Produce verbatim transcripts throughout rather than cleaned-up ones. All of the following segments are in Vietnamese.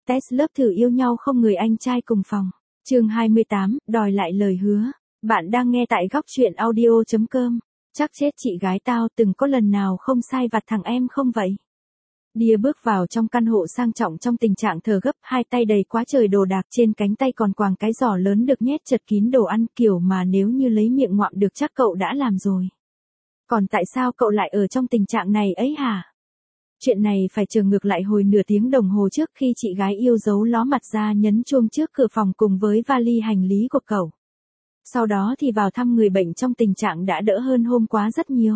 test lớp thử yêu nhau không người anh trai cùng phòng. Chương hai mươi tám, đòi lại lời hứa. Bạn đang nghe tại góc truyện audio chấm com. Chắc chết chị gái tao, từng có lần nào không sai vặt thằng em không vậy? Đia bước vào trong căn hộ sang trọng trong tình trạng thở gấp, hai tay đầy quá trời đồ đạc, trên cánh tay còn quàng cái giỏ lớn được nhét chật kín đồ ăn, kiểu mà nếu như lấy miệng ngoạm được chắc cậu đã làm rồi. Còn tại sao cậu lại ở trong tình trạng này ấy hả? Chuyện này phải chờ ngược lại hồi nửa tiếng đồng hồ trước, khi chị gái yêu dấu ló mặt ra nhấn chuông trước cửa phòng cùng với vali hành lý của cậu. Sau đó thì vào thăm người bệnh trong tình trạng đã đỡ hơn hôm qua rất nhiều.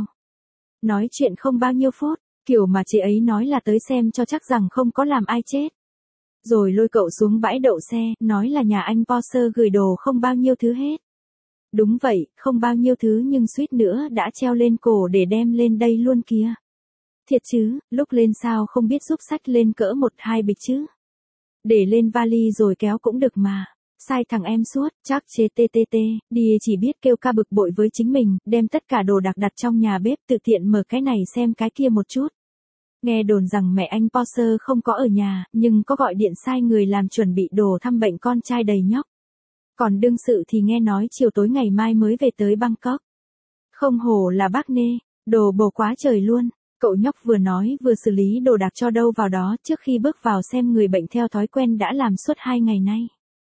Nói chuyện không bao nhiêu phút, kiểu mà chị ấy nói là tới xem cho chắc rằng không có làm ai chết. Rồi lôi cậu xuống bãi đậu xe, nói là nhà anh Porsche gửi đồ không bao nhiêu thứ hết. Đúng vậy, không bao nhiêu thứ nhưng suýt nữa đã treo lên cổ để đem lên đây luôn kìa. Thiệt chứ, lúc lên sao không biết giúp xách lên cỡ một hai bịch chứ. Để lên vali rồi kéo cũng được mà. Sai thằng em suốt, chắc chế tê tê tê, Đia chỉ biết kêu ca bực bội với chính mình, đem tất cả đồ đạc đặt trong nhà bếp, tự tiện mở cái này xem cái kia một chút. Nghe đồn rằng mẹ anh Porsche không có ở nhà, nhưng có gọi điện sai người làm chuẩn bị đồ thăm bệnh con trai đầy nhóc. Còn đương sự thì nghe nói chiều tối ngày mai mới về tới Bangkok. Không hổ là bác nê, đồ bổ quá trời luôn. Cậu nhóc vừa nói vừa xử lý đồ đạc cho đâu vào đó trước khi bước vào xem người bệnh theo thói quen đã làm suốt hai ngày nay.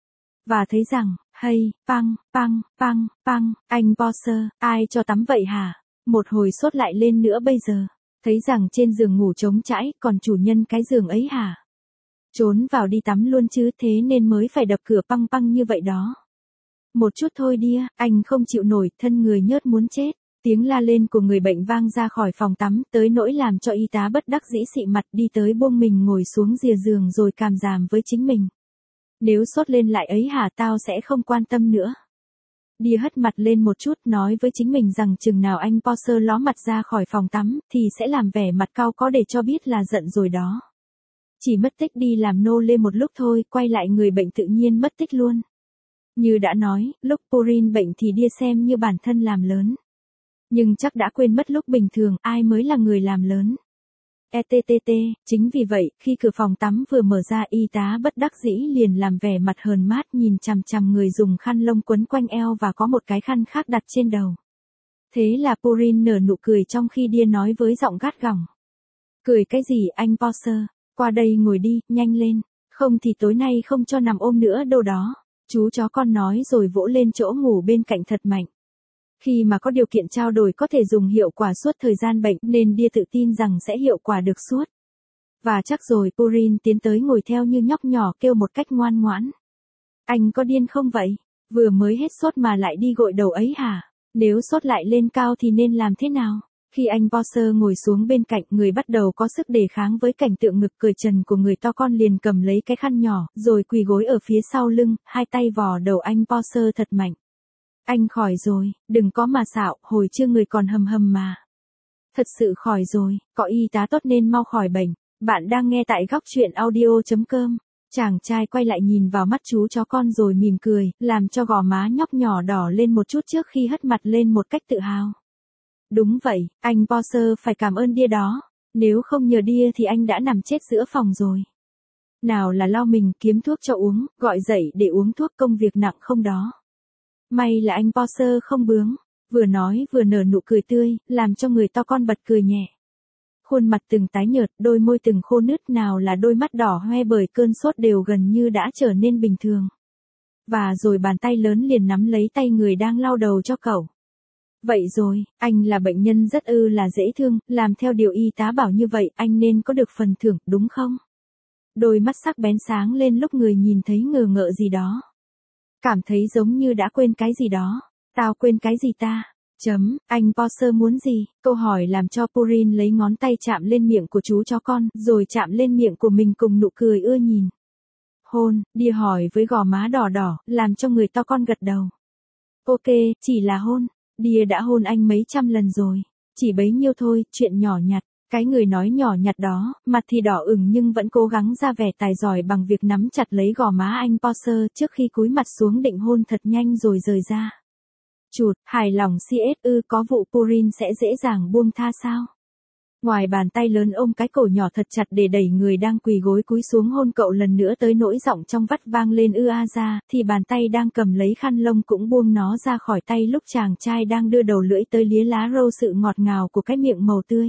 Và thấy rằng, hay, păng, păng, păng, păng, anh Porsche, ai cho tắm vậy hả? Một hồi sốt lại lên nữa bây giờ. Thấy rằng trên giường ngủ trống trãi, còn chủ nhân cái giường ấy hả? Trốn vào đi tắm luôn chứ, thế nên mới phải đập cửa păng păng như vậy đó. Một chút thôi Đia, anh không chịu nổi, thân người nhớt muốn chết. Tiếng la lên của người bệnh vang ra khỏi phòng tắm, tới nỗi làm cho y tá bất đắc dĩ xị mặt đi tới buông mình ngồi xuống rìa giường rồi càm ràm với chính mình. Nếu sốt lên lại ấy hả, tao sẽ không quan tâm nữa. Đia hất mặt lên một chút, nói với chính mình rằng chừng nào anh Porsche ló mặt ra khỏi phòng tắm, thì sẽ làm vẻ mặt cau có để cho biết là giận rồi đó. Chỉ mất tích đi làm nô lê một lúc thôi, quay lại người bệnh tự nhiên mất tích luôn. Như đã nói, lúc Purin bệnh thì Đia xem như bản thân làm lớn. Nhưng chắc đã quên mất lúc bình thường, ai mới là người làm lớn. e tê tê tê, chính vì vậy, khi cửa phòng tắm vừa mở ra, y tá bất đắc dĩ liền làm vẻ mặt hờn mát nhìn chằm chằm người dùng khăn lông quấn quanh eo và có một cái khăn khác đặt trên đầu. Thế là Purin nở nụ cười trong khi Đia nói với giọng gắt gỏng. Cười cái gì anh Porsche, qua đây ngồi đi, nhanh lên, không thì tối nay không cho nằm ôm nữa đâu đó. Chú chó con nói rồi vỗ lên chỗ ngủ bên cạnh thật mạnh. Khi mà có điều kiện trao đổi có thể dùng hiệu quả suốt thời gian bệnh nên Đia tự tin rằng sẽ hiệu quả được suốt. Và chắc rồi, Purin tiến tới ngồi theo như nhóc nhỏ kêu một cách ngoan ngoãn. Anh có điên không vậy? Vừa mới hết sốt mà lại đi gội đầu ấy hả? Nếu sốt lại lên cao thì nên làm thế nào? Khi anh Porsche ngồi xuống bên cạnh, người bắt đầu có sức đề kháng với cảnh tượng ngực cởi trần của người to con liền cầm lấy cái khăn nhỏ, rồi quỳ gối ở phía sau lưng, hai tay vò đầu anh Porsche thật mạnh. Anh khỏi rồi, đừng có mà xạo, hồi trưa người còn hầm hầm mà. Thật sự khỏi rồi, có y tá tốt nên mau khỏi bệnh. Bạn đang nghe tại góc truyện audio chấm com. Chàng trai quay lại nhìn vào mắt chú chó con rồi mỉm cười, làm cho gò má nhóc nhỏ đỏ lên một chút trước khi hất mặt lên một cách tự hào. Đúng vậy, anh Porsche phải cảm ơn Đia đó. Nếu không nhờ Đia thì anh đã nằm chết giữa phòng rồi. Nào là lau mình, kiếm thuốc cho uống, gọi dậy để uống thuốc, công việc nặng không đó. May là anh Porsche không bướng, vừa nói vừa nở nụ cười tươi, làm cho người to con bật cười nhẹ. Khuôn mặt từng tái nhợt, đôi môi từng khô nứt, nào là đôi mắt đỏ hoe bởi cơn sốt đều gần như đã trở nên bình thường. Và rồi bàn tay lớn liền nắm lấy tay người đang lau đầu cho cậu. Vậy rồi, anh là bệnh nhân rất ư là dễ thương, làm theo điều y tá bảo như vậy, anh nên có được phần thưởng, đúng không? Đôi mắt sắc bén sáng lên lúc người nhìn thấy ngờ ngợ gì đó. Cảm thấy giống như đã quên cái gì đó. Tao quên cái gì ta? Chấm, anh Porsche muốn gì? Câu hỏi làm cho Purin lấy ngón tay chạm lên miệng của chú chó con, rồi chạm lên miệng của mình cùng nụ cười ưa nhìn. Hôn, Đia hỏi với gò má đỏ đỏ, làm cho người to con gật đầu. Ok, chỉ là hôn. Đia đã hôn anh mấy trăm lần rồi. Chỉ bấy nhiêu thôi, chuyện nhỏ nhặt. Cái người nói nhỏ nhặt đó, mặt thì đỏ ửng nhưng vẫn cố gắng ra vẻ tài giỏi bằng việc nắm chặt lấy gò má anh Porsche trước khi cúi mặt xuống định hôn thật nhanh rồi rời ra. Chụt, hài lòng xê ét ư, có vụ Purin sẽ dễ dàng buông tha sao? Ngoài bàn tay lớn ôm cái cổ nhỏ thật chặt để đẩy người đang quỳ gối cúi xuống hôn cậu lần nữa tới nỗi giọng trong vắt vang lên ư a ra, thì bàn tay đang cầm lấy khăn lông cũng buông nó ra khỏi tay lúc chàng trai đang đưa đầu lưỡi tới lía lá râu sự ngọt ngào của cái miệng màu tươi.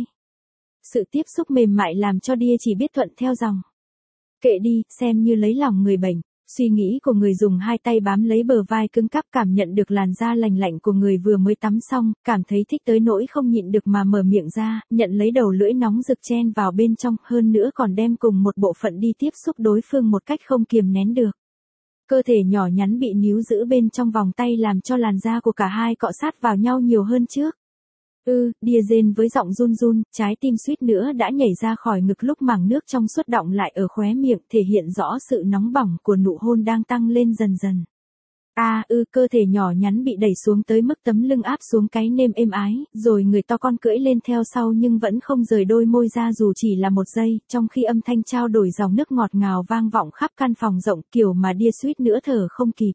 Sự tiếp xúc mềm mại làm cho Đia chỉ biết thuận theo dòng. Kệ đi, xem như lấy lòng người bệnh. Suy nghĩ của người dùng hai tay bám lấy bờ vai cứng cáp cảm nhận được làn da lành lạnh của người vừa mới tắm xong, cảm thấy thích tới nỗi không nhịn được mà mở miệng ra, nhận lấy đầu lưỡi nóng rực chen vào bên trong, hơn nữa còn đem cùng một bộ phận đi tiếp xúc đối phương một cách không kiềm nén được. Cơ thể nhỏ nhắn bị níu giữ bên trong vòng tay làm cho làn da của cả hai cọ sát vào nhau nhiều hơn trước. Ư, Đia rên với giọng run run, trái tim suýt nữa đã nhảy ra khỏi ngực lúc mảng nước trong suốt đọng lại ở khóe miệng, thể hiện rõ sự nóng bỏng của nụ hôn đang tăng lên dần dần. A ư, cơ thể nhỏ nhắn bị đẩy xuống tới mức tấm lưng áp xuống cái nêm êm ái, rồi người to con cưỡi lên theo sau nhưng vẫn không rời đôi môi ra dù chỉ là một giây, trong khi âm thanh trao đổi dòng nước ngọt ngào vang vọng khắp căn phòng rộng kiểu mà Đia suýt nữa thở không kịp.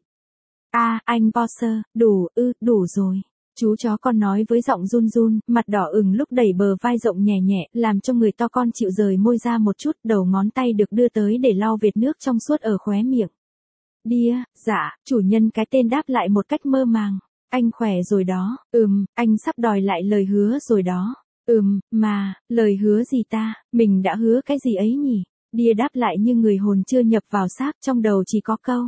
A, anh Boxer, đủ, ư, đủ rồi. Chú chó con nói với giọng run run, mặt đỏ ửng lúc đẩy bờ vai rộng nhẹ nhẹ, làm cho người to con chịu rời môi ra một chút, đầu ngón tay được đưa tới để lau vệt nước trong suốt ở khóe miệng. Đia, dạ, chủ nhân cái tên đáp lại một cách mơ màng. Anh khỏe rồi đó, ừm, anh sắp đòi lại lời hứa rồi đó. Ừm, mà, lời hứa gì ta, mình đã hứa cái gì ấy nhỉ? Đia đáp lại như người hồn chưa nhập vào xác, trong đầu chỉ có câu.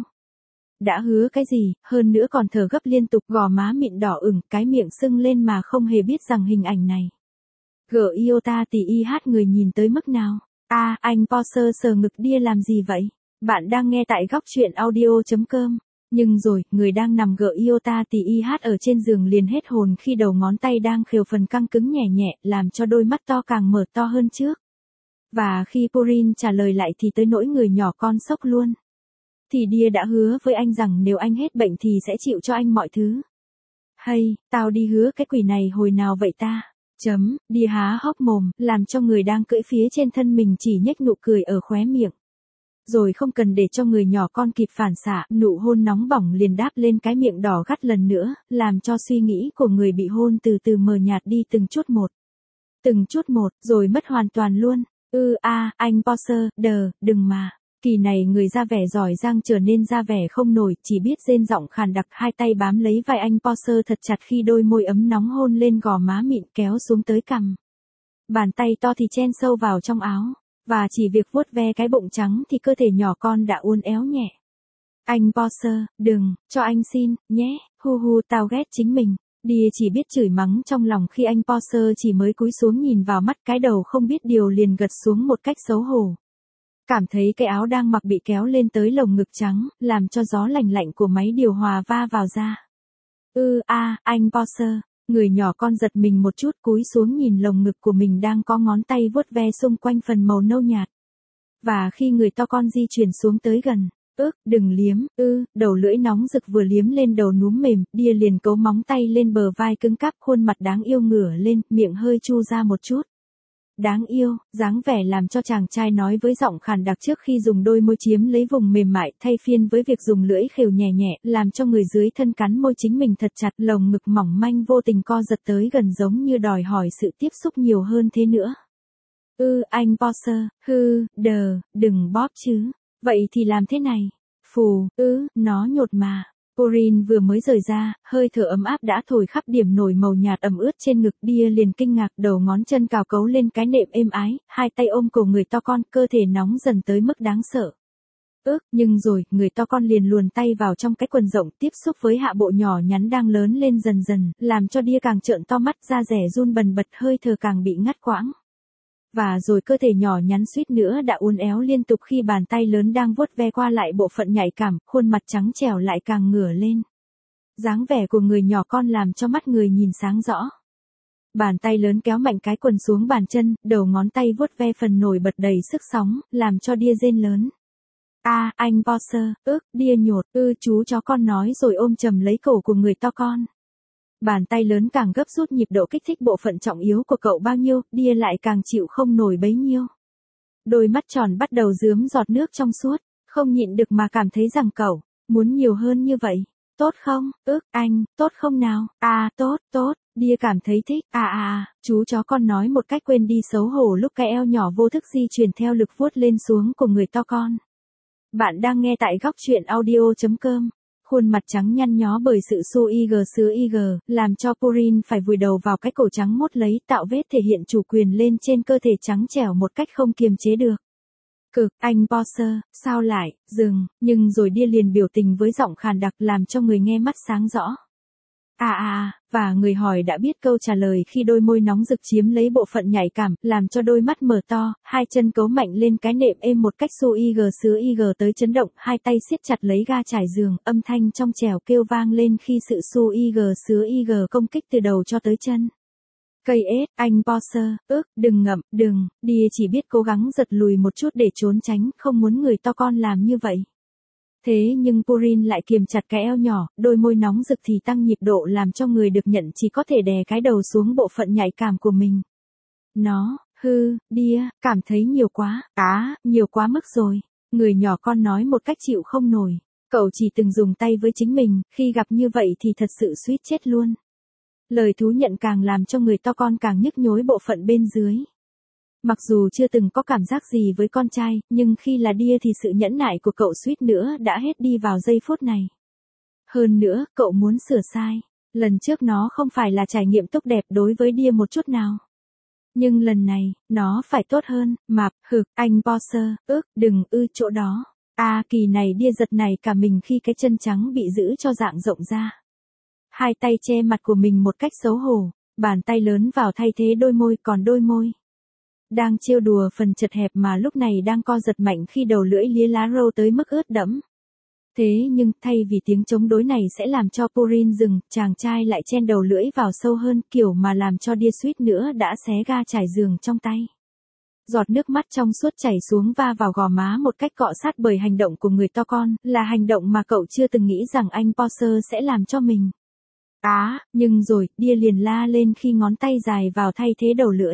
Đã hứa cái gì, hơn nữa còn thở gấp liên tục, gò má mịn đỏ ửng, cái miệng sưng lên mà không hề biết rằng hình ảnh này. Gỡ Iota tì y hát người nhìn tới mức nào. A, à, anh Poser sờ ngực Đia làm gì vậy? Bạn đang nghe tại góc truyện audio chấm com. Nhưng rồi, người đang nằm gỡ Iota tì y hát ở trên giường liền hết hồn khi đầu ngón tay đang khều phần căng cứng nhẹ nhẹ, làm cho đôi mắt to càng mở to hơn trước. Và khi Purin trả lời lại thì tới nỗi người nhỏ con sốc luôn. Thì Đia đã hứa với anh rằng nếu anh hết bệnh thì sẽ chịu cho anh mọi thứ. Hay, tao đi hứa cái quỷ này hồi nào vậy ta? Chấm, Đia há hốc mồm, làm cho người đang cưỡi phía trên thân mình chỉ nhếch nụ cười ở khóe miệng. Rồi không cần để cho người nhỏ con kịp phản xạ, nụ hôn nóng bỏng liền đáp lên cái miệng đỏ gắt lần nữa, làm cho suy nghĩ của người bị hôn từ từ mờ nhạt đi từng chút một. Từng chút một, rồi mất hoàn toàn luôn. Ư a, anh Poser, đờ, đừng mà. Kỳ này người ra vẻ giỏi giang trở nên ra vẻ không nổi, chỉ biết rên giọng khàn đặc, hai tay bám lấy vai anh Poser thật chặt khi đôi môi ấm nóng hôn lên gò má mịn kéo xuống tới cằm. Bàn tay to thì chen sâu vào trong áo, và chỉ việc vuốt ve cái bụng trắng thì cơ thể nhỏ con đã uốn éo nhẹ. Anh Poser, đừng, cho anh xin, nhé, hu hu tao ghét chính mình. Đia chỉ biết chửi mắng trong lòng khi anh Poser chỉ mới cúi xuống nhìn vào mắt, cái đầu không biết điều liền gật xuống một cách xấu hổ. Cảm thấy cái áo đang mặc bị kéo lên tới lồng ngực trắng, làm cho gió lạnh lạnh của máy điều hòa va vào da. Ư a, à, anh Poser, người nhỏ con giật mình một chút cúi xuống nhìn lồng ngực của mình đang có ngón tay vuốt ve xung quanh phần màu nâu nhạt. Và khi người to con di chuyển xuống tới gần, ước, đừng liếm, ư, đầu lưỡi nóng rực vừa liếm lên đầu núm mềm, Đia liền cấu móng tay lên bờ vai cứng cáp, khuôn mặt đáng yêu ngửa lên, miệng hơi chu ra một chút. Đáng yêu, dáng vẻ làm cho chàng trai nói với giọng khàn đặc trước khi dùng đôi môi chiếm lấy vùng mềm mại, thay phiên với việc dùng lưỡi khều nhẹ nhẹ, làm cho người dưới thân cắn môi chính mình thật chặt, lồng ngực mỏng manh vô tình co giật tới gần giống như đòi hỏi sự tiếp xúc nhiều hơn thế nữa. Ư, anh Poser, hư, đờ, đừng bóp chứ. Vậy thì làm thế này. Phù, ư, nó nhột mà. Purin vừa mới rời ra, hơi thở ấm áp đã thổi khắp điểm nổi màu nhạt ẩm ướt trên ngực. Đia liền kinh ngạc, đầu ngón chân cào cấu lên cái nệm êm ái, hai tay ôm cổ người to con, cơ thể nóng dần tới mức đáng sợ. Ước, nhưng rồi, người to con liền luồn tay vào trong cái quần rộng tiếp xúc với hạ bộ nhỏ nhắn đang lớn lên dần dần, làm cho Đia càng trợn to mắt, da rẻ run bần bật, hơi thở càng bị ngắt quãng. Và rồi cơ thể nhỏ nhắn suýt nữa đã uốn éo liên tục khi bàn tay lớn đang vuốt ve qua lại bộ phận nhạy cảm, khuôn mặt trắng trẻo lại càng ngửa lên. Dáng vẻ của người nhỏ con làm cho mắt người nhìn sáng rõ. Bàn tay lớn kéo mạnh cái quần xuống bàn chân, đầu ngón tay vuốt ve phần nổi bật đầy sức sóng, làm cho Đia rên lớn. A, à, anh Poser, ước, Đia nhột, ư, chú chó con nói rồi ôm chầm lấy cổ của người to con. Bàn tay lớn càng gấp rút nhịp độ kích thích bộ phận trọng yếu của cậu bao nhiêu, Đia lại càng chịu không nổi bấy nhiêu. Đôi mắt tròn bắt đầu rướm giọt nước trong suốt, không nhịn được mà cảm thấy rằng cậu muốn nhiều hơn như vậy. tốt không, ước, anh, tốt không nào, à, tốt, tốt, Đia cảm thấy thích, à à à, chú chó con nói một cách quên đi xấu hổ lúc cái eo nhỏ vô thức di chuyển theo lực vuốt lên xuống của người to con. Bạn đang nghe tại góc truyện audio.com. Khuôn mặt trắng nhăn nhó bởi sự su ig sứ ig, làm cho Purin phải vùi đầu vào cái cổ trắng mốt lấy, tạo vết thể hiện chủ quyền lên trên cơ thể trắng trẻo một cách không kiềm chế được. Cực, anh Boss, sao lại, dừng, nhưng rồi Đia liền biểu tình với giọng khàn đặc làm cho người nghe mắt sáng rõ. À à à, và người hỏi đã biết câu trả lời khi đôi môi nóng rực chiếm lấy bộ phận nhạy cảm, làm cho đôi mắt mở to, hai chân cấu mạnh lên cái nệm êm một cách su ig sứ ig tới chấn động, hai tay siết chặt lấy ga trải giường, âm thanh trong trẻo kêu vang lên khi sự su ig sứ ig công kích từ đầu cho tới chân. Cây ết, anh Boss, ước, đừng ngậm, đừng, Đia chỉ biết cố gắng giật lùi một chút để trốn tránh, không muốn người to con làm như vậy. Thế nhưng Purin lại kiềm chặt cái eo nhỏ, đôi môi nóng rực thì tăng nhịp độ làm cho người được nhận chỉ có thể đè cái đầu xuống bộ phận nhạy cảm của mình. Nó, hư, Đia, cảm thấy nhiều quá, á, nhiều quá mức rồi. Người nhỏ con nói một cách chịu không nổi. Cậu chỉ từng dùng tay với chính mình, khi gặp như vậy thì thật sự suýt chết luôn. Lời thú nhận càng làm cho người to con càng nhức nhối bộ phận bên dưới. Mặc dù chưa từng có cảm giác gì với con trai, nhưng khi là Đia thì sự nhẫn nại của cậu suýt nữa đã hết đi vào giây phút này. Hơn nữa, cậu muốn sửa sai. Lần trước nó không phải là trải nghiệm tốt đẹp đối với Đia một chút nào. Nhưng lần này, nó phải tốt hơn, mạp, hực, anh Boss, ước, đừng ư chỗ đó. À kỳ này Đia giật này cả mình khi cái chân trắng bị giữ cho dạng rộng ra. Hai tay che mặt của mình một cách xấu hổ, bàn tay lớn vào thay thế đôi môi, còn đôi môi đang trêu đùa phần chật hẹp mà lúc này đang co giật mạnh khi đầu lưỡi lía lá râu tới mức ướt đẫm. Thế nhưng, thay vì tiếng chống đối này sẽ làm cho Purin dừng, chàng trai lại chen đầu lưỡi vào sâu hơn, kiểu mà làm cho Đia suýt nữa đã xé ga trải giường trong tay. Giọt nước mắt trong suốt chảy xuống va vào gò má một cách cọ sát bởi hành động của người to con, là hành động mà cậu chưa từng nghĩ rằng anh Boss sẽ làm cho mình. Á, à, nhưng rồi, Đia liền la lên khi ngón tay dài vào thay thế đầu lưỡi.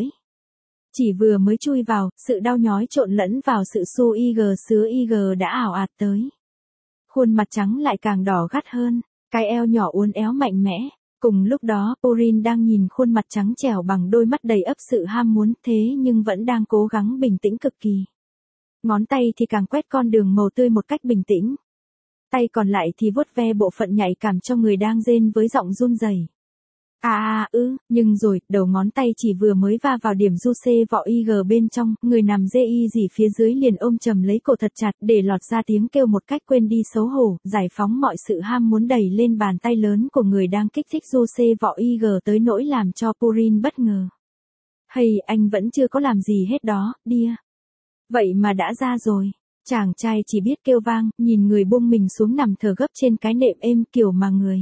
Chỉ vừa mới chui vào, sự đau nhói trộn lẫn vào sự su ig sứ ig đã ảo ạt tới. Khuôn mặt trắng lại càng đỏ gắt hơn, cái eo nhỏ uốn éo mạnh mẽ. Cùng lúc đó, Purin đang nhìn khuôn mặt trắng trẻo bằng đôi mắt đầy ắp sự ham muốn, thế nhưng vẫn đang cố gắng bình tĩnh cực kỳ. Ngón tay thì càng quét con đường màu tươi một cách bình tĩnh. Tay còn lại thì vuốt ve bộ phận nhạy cảm cho người đang rên với giọng run rẩy. À à ư, nhưng rồi, đầu ngón tay chỉ vừa mới va vào điểm du xê vọ ig bên trong, người nằm dê y gì phía dưới liền ôm chầm lấy cổ thật chặt để lọt ra tiếng kêu một cách quên đi xấu hổ, giải phóng mọi sự ham muốn đẩy lên bàn tay lớn của người đang kích thích du xê vọ ig tới nỗi làm cho Purin bất ngờ. Hay, anh vẫn chưa có làm gì hết đó, Đia. Vậy mà đã ra rồi. Chàng trai chỉ biết kêu vang, nhìn người buông mình xuống nằm thở gấp trên cái nệm êm kiểu mà người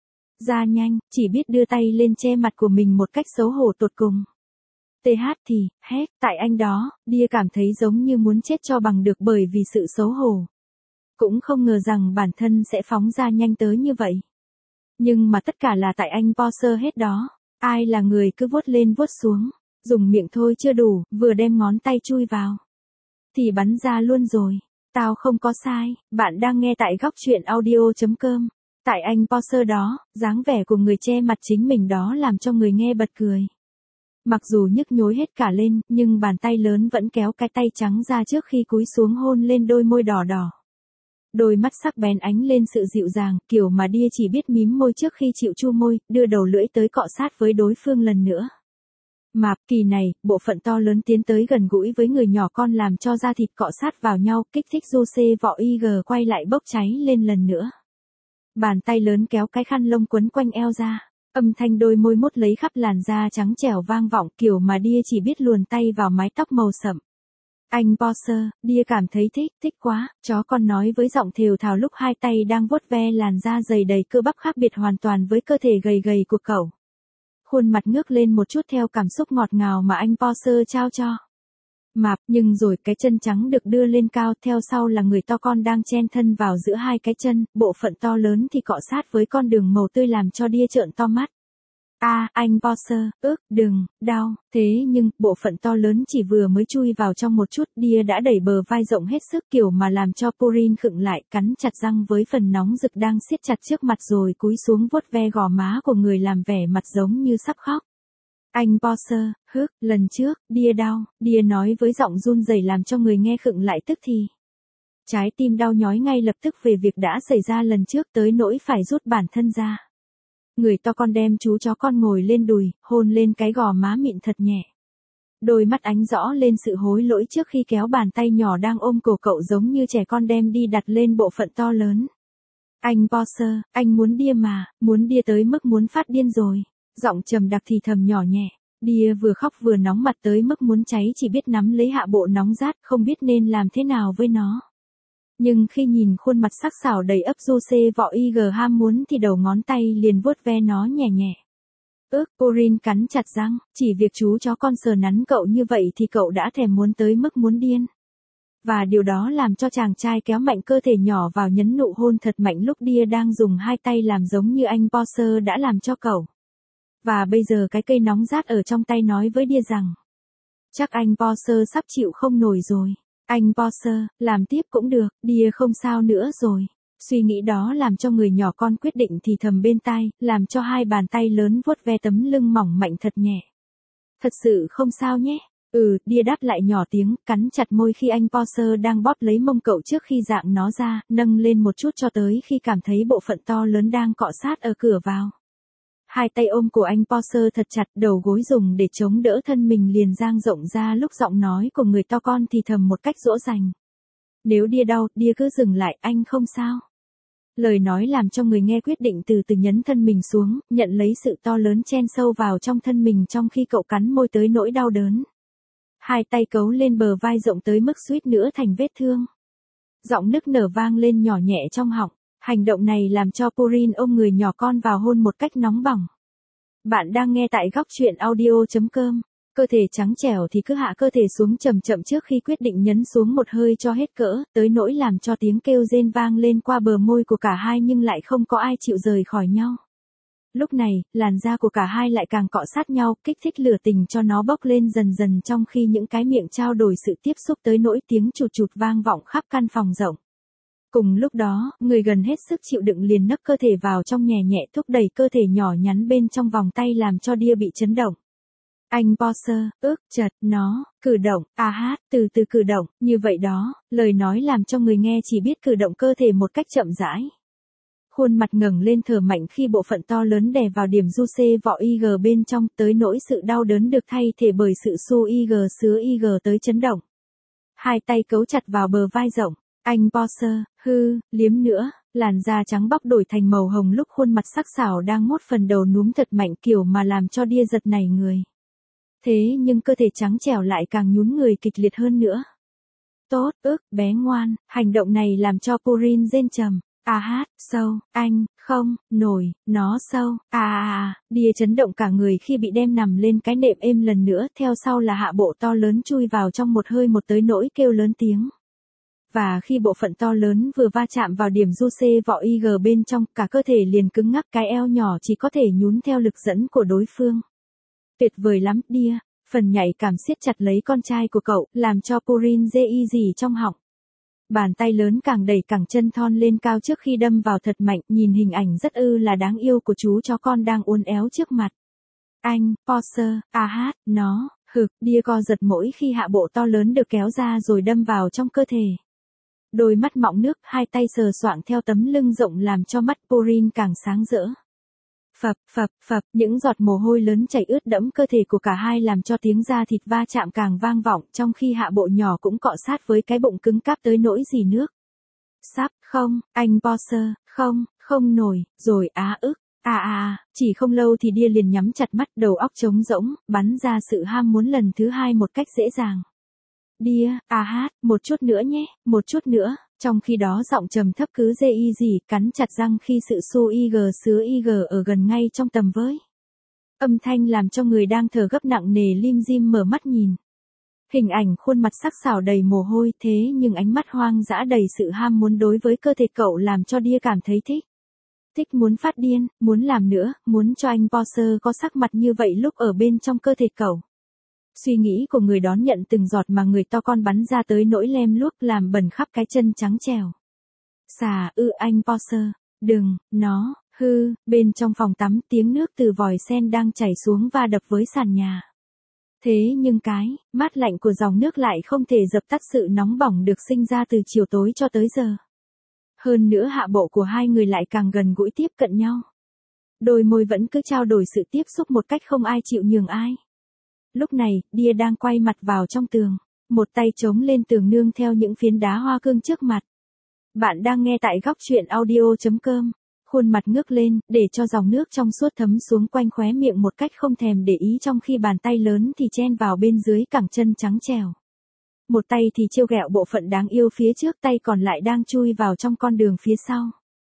ra nhanh, chỉ biết đưa tay lên che mặt của mình một cách xấu hổ tột cùng. tê hát thì, hét, tại anh đó, Đia cảm thấy giống như muốn chết cho bằng được bởi vì sự xấu hổ. Cũng không ngờ rằng bản thân sẽ phóng ra nhanh tới như vậy. Nhưng mà tất cả là tại anh Boss hết đó. Ai là người cứ vuốt lên vuốt xuống, dùng miệng thôi chưa đủ, vừa đem ngón tay chui vào thì bắn ra luôn rồi. Tao không có sai, bạn đang nghe tại góc truyện audio.com. Tại anh Boss đó, dáng vẻ của người che mặt chính mình đó làm cho người nghe bật cười. Mặc dù nhức nhối hết cả lên, nhưng bàn tay lớn vẫn kéo cái tay trắng ra trước khi cúi xuống hôn lên đôi môi đỏ đỏ. Đôi mắt sắc bén ánh lên sự dịu dàng, kiểu mà Đia chỉ biết mím môi trước khi chịu chu môi, đưa đầu lưỡi tới cọ sát với đối phương lần nữa. Mạp, kỳ này, bộ phận to lớn tiến tới gần gũi với người nhỏ con làm cho da thịt cọ sát vào nhau, kích thích du xê vọ ig quay lại bốc cháy lên lần nữa. Bàn tay lớn kéo cái khăn lông quấn quanh eo ra, âm thanh đôi môi mút lấy khắp làn da trắng trẻo vang vọng, kiểu mà Đia chỉ biết luồn tay vào mái tóc màu sậm. Anh Boss, Đia cảm thấy thích, thích quá, chó con nói với giọng thều thào lúc hai tay đang vuốt ve làn da dày đầy cơ bắp khác biệt hoàn toàn với cơ thể gầy gầy của cậu. Khuôn mặt ngước lên một chút theo cảm xúc ngọt ngào mà anh Boss trao cho. Mạp, nhưng rồi cái chân trắng được đưa lên cao, theo sau là người to con đang chen thân vào giữa hai cái chân, bộ phận to lớn thì cọ sát với con đường màu tươi làm cho Đia trợn to mắt. A, anh Potter, ước, đừng, đau, thế nhưng, bộ phận to lớn chỉ vừa mới chui vào trong một chút, Dia đã đẩy bờ vai rộng hết sức kiểu mà làm cho Purin khựng lại, cắn chặt răng với phần nóng rực đang siết chặt trước mặt rồi cúi xuống vuốt ve gò má của người làm vẻ mặt giống như sắp khóc. Anh Potter, hức, lần trước, Dia đau, Dia nói với giọng run rẩy làm cho người nghe khựng lại tức thì. Trái tim đau nhói ngay lập tức về việc đã xảy ra lần trước tới nỗi phải rút bản thân ra. Người to con đem chú chó con ngồi lên đùi, hôn lên cái gò má mịn thật nhẹ. Đôi mắt ánh rõ lên sự hối lỗi trước khi kéo bàn tay nhỏ đang ôm cổ cậu giống như trẻ con đem đi đặt lên bộ phận to lớn. Anh Potter, anh muốn Dia mà, muốn Dia tới mức muốn phát điên rồi. Giọng trầm đặc thì thầm nhỏ nhẹ. Dia vừa khóc vừa nóng mặt tới mức muốn cháy chỉ biết nắm lấy hạ bộ nóng rát không biết nên làm thế nào với nó. Nhưng khi nhìn khuôn mặt sắc sảo đầy ấp Jose vọ ig ham muốn thì đầu ngón tay liền vuốt ve nó nhẹ nhẹ. Ước, Purin cắn chặt răng, chỉ việc chú chó con sờ nắn cậu như vậy thì cậu đã thèm muốn tới mức muốn điên. Và điều đó làm cho chàng trai kéo mạnh cơ thể nhỏ vào nhấn nụ hôn thật mạnh lúc Dia đang dùng hai tay làm giống như anh Potter đã làm cho cậu. Và bây giờ cái cây nóng rát ở trong tay nói với Dia rằng, chắc anh Potter sắp chịu không nổi rồi. Anh Potter, làm tiếp cũng được, Dia không sao nữa rồi. Suy nghĩ đó làm cho người nhỏ con quyết định thì thầm bên tai, làm cho hai bàn tay lớn vuốt ve tấm lưng mỏng mạnh thật nhẹ. Thật sự không sao nhé. Ừ, Dia đáp lại nhỏ tiếng, cắn chặt môi khi anh Potter đang bóp lấy mông cậu trước khi dạng nó ra, nâng lên một chút cho tới khi cảm thấy bộ phận to lớn đang cọ sát ở cửa vào. Hai tay ôm của anh Potter thật chặt, đầu gối dùng để chống đỡ thân mình liền dang rộng ra lúc giọng nói của người to con thì thầm một cách dỗ dành. Nếu Dia đau, Dia cứ dừng lại, anh không sao. Lời nói làm cho người nghe quyết định từ từ nhấn thân mình xuống, nhận lấy sự to lớn chen sâu vào trong thân mình trong khi cậu cắn môi tới nỗi đau đớn. Hai tay cấu lên bờ vai rộng tới mức suýt nữa thành vết thương. Giọng nức nở vang lên nhỏ nhẹ trong họng. Hành động này làm cho Purin ôm người nhỏ con vào hôn một cách nóng bỏng. Bạn đang nghe tại góc truyện audio chấm com. Cơ thể trắng trẻo thì cứ hạ cơ thể xuống chậm chậm trước khi quyết định nhấn xuống một hơi cho hết cỡ, tới nỗi làm cho tiếng kêu rên vang lên qua bờ môi của cả hai nhưng lại không có ai chịu rời khỏi nhau. Lúc này, làn da của cả hai lại càng cọ sát nhau, kích thích lửa tình cho nó bốc lên dần dần trong khi những cái miệng trao đổi sự tiếp xúc tới nỗi tiếng chụt chụt vang vọng khắp căn phòng rộng. Cùng lúc đó, người gần hết sức chịu đựng liền nấc cơ thể vào trong nhẹ nhẹ thúc đẩy cơ thể nhỏ nhắn bên trong vòng tay làm cho Dia bị chấn động. Anh Potter, ước, chật, nó, cử động, à hát, từ từ cử động, như vậy đó, lời nói làm cho người nghe chỉ biết cử động cơ thể một cách chậm rãi. Khuôn mặt ngẩng lên thở mạnh khi bộ phận to lớn đè vào điểm Jose vọ ig bên trong tới nỗi sự đau đớn được thay thế bởi sự su ig sứa ig tới chấn động. Hai tay cấu chặt vào bờ vai rộng. Anh Potter, hư, liếm nữa, làn da trắng bóc đổi thành màu hồng lúc khuôn mặt sắc sảo đang mốt phần đầu núm thật mạnh kiểu mà làm cho Dia giật nảy người. Thế nhưng cơ thể trắng trẻo lại càng nhún người kịch liệt hơn nữa. Tốt, ước, bé ngoan, hành động này làm cho Purin rên trầm. À hát, sâu, anh, không, nổi, nó sâu, à à à, Dia chấn động cả người khi bị đem nằm lên cái nệm êm lần nữa, theo sau là hạ bộ to lớn chui vào trong một hơi một tới nỗi kêu lớn tiếng. Và khi bộ phận to lớn vừa va chạm vào điểm Jose vọ ig bên trong, cả cơ thể liền cứng ngắc, cái eo nhỏ chỉ có thể nhún theo lực dẫn của đối phương. Tuyệt vời lắm, Dia, phần nhạy cảm siết chặt lấy con trai của cậu, làm cho Purin dê y gì trong họng. Bàn tay lớn càng đẩy càng chân thon lên cao trước khi đâm vào thật mạnh, nhìn hình ảnh rất ư là đáng yêu của chú chó con đang uốn éo trước mặt. Anh, Potter, à hát, nó, hực, Dia co giật mỗi khi hạ bộ to lớn được kéo ra rồi đâm vào trong cơ thể. Đôi mắt mọng nước, hai tay sờ soạng theo tấm lưng rộng làm cho mắt Purin càng sáng rỡ. Phập, phập, phập, những giọt mồ hôi lớn chảy ướt đẫm cơ thể của cả hai làm cho tiếng da thịt va chạm càng vang vọng, trong khi hạ bộ nhỏ cũng cọ sát với cái bụng cứng cáp tới nỗi rỉ nước. Sắp, không, anh Potter, không, không nổi, rồi á ức, à à, chỉ không lâu thì Dia liền nhắm chặt mắt, đầu óc trống rỗng, bắn ra sự ham muốn lần thứ hai một cách dễ dàng. Dia, à hát, một chút nữa nhé, một chút nữa, trong khi đó giọng trầm thấp cứ dê y gì, cắn chặt răng khi sự su ig sứa ig ở gần ngay trong tầm với. Âm thanh làm cho người đang thở gấp nặng nề lim dim mở mắt nhìn. Hình ảnh khuôn mặt sắc sảo đầy mồ hôi thế nhưng ánh mắt hoang dã đầy sự ham muốn đối với cơ thể cậu làm cho Dia cảm thấy thích. Thích muốn phát điên, muốn làm nữa, muốn cho anh Porsche có sắc mặt như vậy lúc ở bên trong cơ thể cậu. Suy nghĩ của người đón nhận từng giọt mà người to con bắn ra tới nỗi lem luốc làm bẩn khắp cái chân trắng trèo. Xà ư anh Porsche, đừng, nó, hư, bên trong phòng tắm tiếng nước từ vòi sen đang chảy xuống và đập với sàn nhà. Thế nhưng cái, mát lạnh của dòng nước lại không thể dập tắt sự nóng bỏng được sinh ra từ chiều tối cho tới giờ. Hơn nữa hạ bộ của hai người lại càng gần gũi tiếp cận nhau. Đôi môi vẫn cứ trao đổi sự tiếp xúc một cách không ai chịu nhường ai. Lúc này, Dia đang quay mặt vào trong tường, một tay chống lên tường nương theo những phiến đá hoa cương trước mặt. Bạn đang nghe tại góc truyện audio chấm com. Khuôn mặt ngước lên, để cho dòng nước trong suốt thấm xuống quanh khóe miệng một cách không thèm để ý trong khi bàn tay lớn thì chen vào bên dưới cẳng chân trắng trèo. Một tay thì trêu ghẹo bộ phận đáng yêu phía trước, tay còn lại đang chui vào trong con đường phía sau.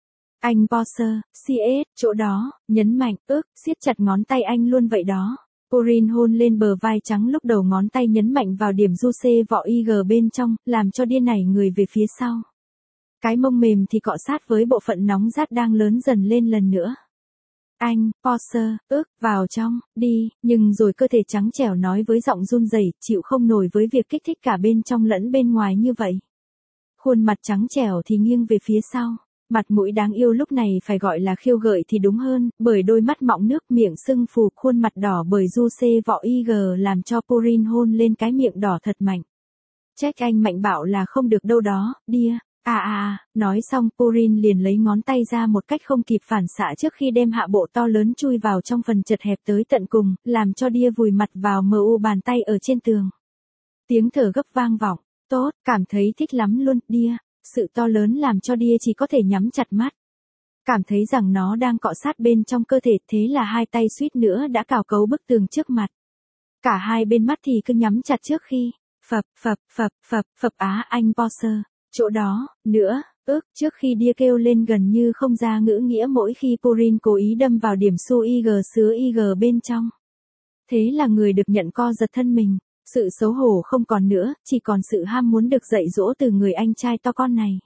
Anh Porsche, xê ét, chỗ đó, nhấn mạnh, ức, siết chặt ngón tay anh luôn vậy đó. Corinne hôn lên bờ vai trắng lúc đầu ngón tay nhấn mạnh vào điểm du xê vỏ i giê bên trong, làm cho Dia nảy người về phía sau. Cái mông mềm thì cọ sát với bộ phận nóng rát đang lớn dần lên lần nữa. Anh, Porsche, ức, vào trong, đi, nhưng rồi cơ thể trắng trẻo nói với giọng run rẩy, chịu không nổi với việc kích thích cả bên trong lẫn bên ngoài như vậy. Khuôn mặt trắng trẻo thì nghiêng về phía sau. Mặt mũi đáng yêu lúc này phải gọi là khiêu gợi thì đúng hơn, bởi đôi mắt mọng nước, miệng sưng phù, khuôn mặt đỏ bởi du xê vỏ i giê làm cho Corinne hôn lên cái miệng đỏ thật mạnh. Trách anh mạnh bạo là không được đâu đó, Dia. À à à, nói xong Corinne liền lấy ngón tay ra một cách không kịp phản xạ trước khi đem hạ bộ to lớn chui vào trong phần chật hẹp tới tận cùng, làm cho Dia vùi mặt vào mờ u bàn tay ở trên tường. Tiếng thở gấp vang vọng, tốt, cảm thấy thích lắm luôn, Dia. Sự to lớn làm cho Dia chỉ có thể nhắm chặt mắt. Cảm thấy rằng nó đang cọ sát bên trong cơ thể, thế là hai tay suýt nữa đã cào cấu bức tường trước mặt. Cả hai bên mắt thì cứ nhắm chặt trước khi, phập, phập, phập, phập, phập á anh Porsche. Chỗ đó, nữa, ức, trước khi Dia kêu lên gần như không ra ngữ nghĩa mỗi khi Corinne cố ý đâm vào điểm su i giê sứa i giê bên trong. Thế là người được nhận co giật thân mình, sự xấu hổ không còn nữa, chỉ còn sự ham muốn được dạy dỗ từ người anh trai to con này.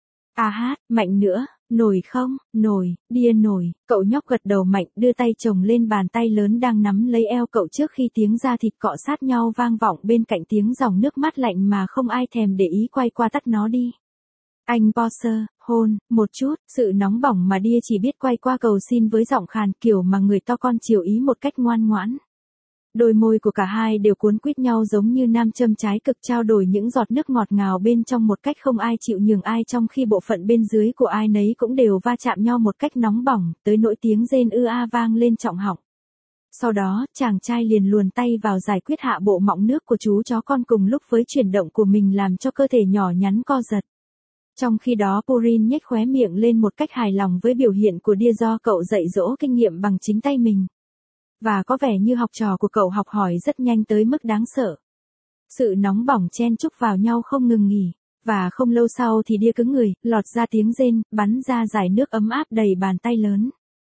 À hát, mạnh nữa, nổi không, nổi, Dia nổi, cậu nhóc gật đầu mạnh đưa tay chồng lên bàn tay lớn đang nắm lấy eo cậu trước khi tiếng da thịt cọ sát nhau vang vọng bên cạnh tiếng dòng nước mát lạnh mà không ai thèm để ý quay qua tắt nó đi. Anh Porsche, hôn, một chút, sự nóng bỏng mà Dia chỉ biết quay qua cầu xin với giọng khàn kiểu mà người to con chiều ý một cách ngoan ngoãn. Đôi môi của cả hai đều cuốn quýt nhau giống như nam châm trái cực trao đổi những giọt nước ngọt ngào bên trong một cách không ai chịu nhường ai trong khi bộ phận bên dưới của ai nấy cũng đều va chạm nhau một cách nóng bỏng, tới nỗi tiếng rên ư a vang lên trọng họng. Sau đó, chàng trai liền luồn tay vào giải quyết hạ bộ mọng nước của chú chó con cùng lúc với chuyển động của mình làm cho cơ thể nhỏ nhắn co giật. Trong khi đó Corinne nhếch khóe miệng lên một cách hài lòng với biểu hiện của Dia do cậu dạy dỗ kinh nghiệm bằng chính tay mình. Và có vẻ như học trò của cậu học hỏi rất nhanh tới mức đáng sợ. Sự nóng bỏng chen chúc vào nhau không ngừng nghỉ, và không lâu sau thì Dia cứng người, lọt ra tiếng rên, bắn ra dải nước ấm áp đầy bàn tay lớn.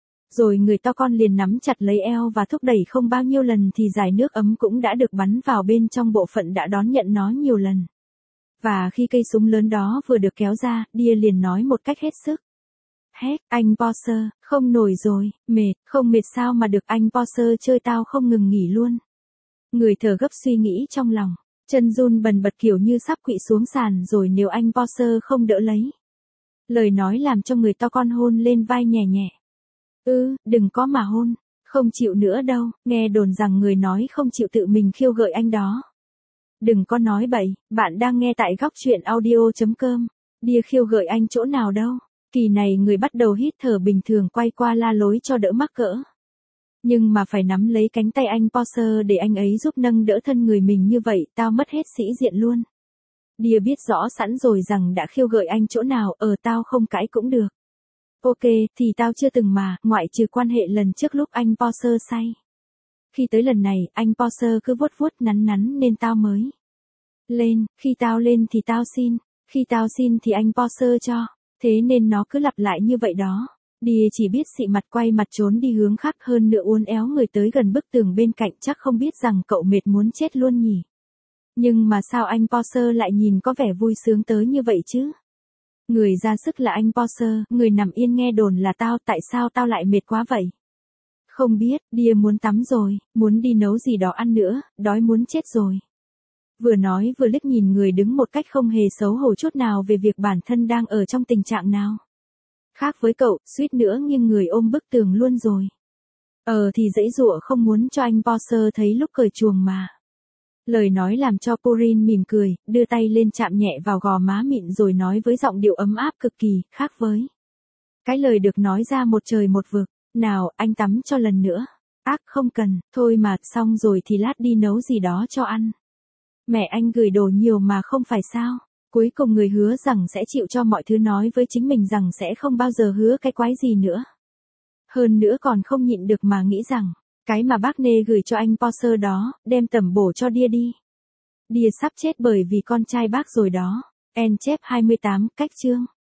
Rồi người to con liền nắm chặt lấy eo và thúc đẩy không bao nhiêu lần thì dải nước ấm cũng đã được bắn vào bên trong bộ phận đã đón nhận nó nhiều lần. Và khi cây súng lớn đó vừa được kéo ra, Dia liền nói một cách hết sức. Hét, anh Porsche, không nổi rồi, mệt, không mệt sao mà được anh Porsche chơi tao không ngừng nghỉ luôn. Người thở gấp suy nghĩ trong lòng, chân run bần bật kiểu như sắp quỵ xuống sàn rồi nếu anh Porsche không đỡ lấy. Lời nói làm cho người to con hôn lên vai nhẹ nhẹ. Ừ, đừng có mà hôn, không chịu nữa đâu, nghe đồn rằng người nói không chịu tự mình khiêu gợi anh đó. Đừng có nói bậy, bạn đang nghe tại góc truyện audio chấm com. Dia khiêu gợi anh chỗ nào đâu. Kỳ này người bắt đầu hít thở bình thường quay qua la lối cho đỡ mắc cỡ. Nhưng mà phải nắm lấy cánh tay anh Porsche để anh ấy giúp nâng đỡ thân người mình như vậy, tao mất hết sĩ diện luôn. Dia biết rõ sẵn rồi rằng đã khiêu gợi anh chỗ nào, ờ tao không cãi cũng được. Ok, thì tao chưa từng mà, ngoại trừ quan hệ lần trước lúc anh Porsche say. Khi tới lần này, anh Porsche cứ vuốt vuốt nắn nắn nên tao mới lên, khi tao lên thì tao xin, khi tao xin thì anh Porsche cho. Thế nên nó cứ lặp lại như vậy đó. Dia chỉ biết xị mặt quay mặt trốn đi hướng khác hơn nữa uốn éo người tới gần bức tường bên cạnh chắc không biết rằng cậu mệt muốn chết luôn nhỉ. Nhưng mà sao anh Porsche lại nhìn có vẻ vui sướng tới như vậy chứ? Người ra sức là anh Porter, người nằm yên nghe đồn là tao, tại sao tao lại mệt quá vậy? Không biết, Dear muốn tắm rồi, muốn đi nấu gì đó ăn nữa, đói muốn chết rồi. Vừa nói vừa liếc nhìn người đứng một cách không hề xấu hổ chút nào về việc bản thân đang ở trong tình trạng nào. Khác với cậu, suýt nữa nghiêng người ôm bức tường luôn rồi. Ờ thì dãy dụa không muốn cho anh Porter thấy lúc cởi chuồng mà. Lời nói làm cho Pauline mỉm cười, đưa tay lên chạm nhẹ vào gò má mịn rồi nói với giọng điệu ấm áp cực kỳ, khác với cái lời được nói ra một trời một vực. Nào, anh tắm cho lần nữa. Ác không cần, thôi mà, xong rồi thì lát đi nấu gì đó cho ăn. Mẹ anh gửi đồ nhiều mà không phải sao. Cuối cùng người hứa rằng sẽ chịu cho mọi thứ, nói với chính mình rằng sẽ không bao giờ hứa cái quái gì nữa. Hơn nữa còn không nhịn được mà nghĩ rằng, cái mà bác Nê gửi cho anh Porter đó, đem tẩm bổ cho Dear đi. Dear sắp chết bởi vì con trai bác rồi đó. En chép hai mươi tám, cách chương.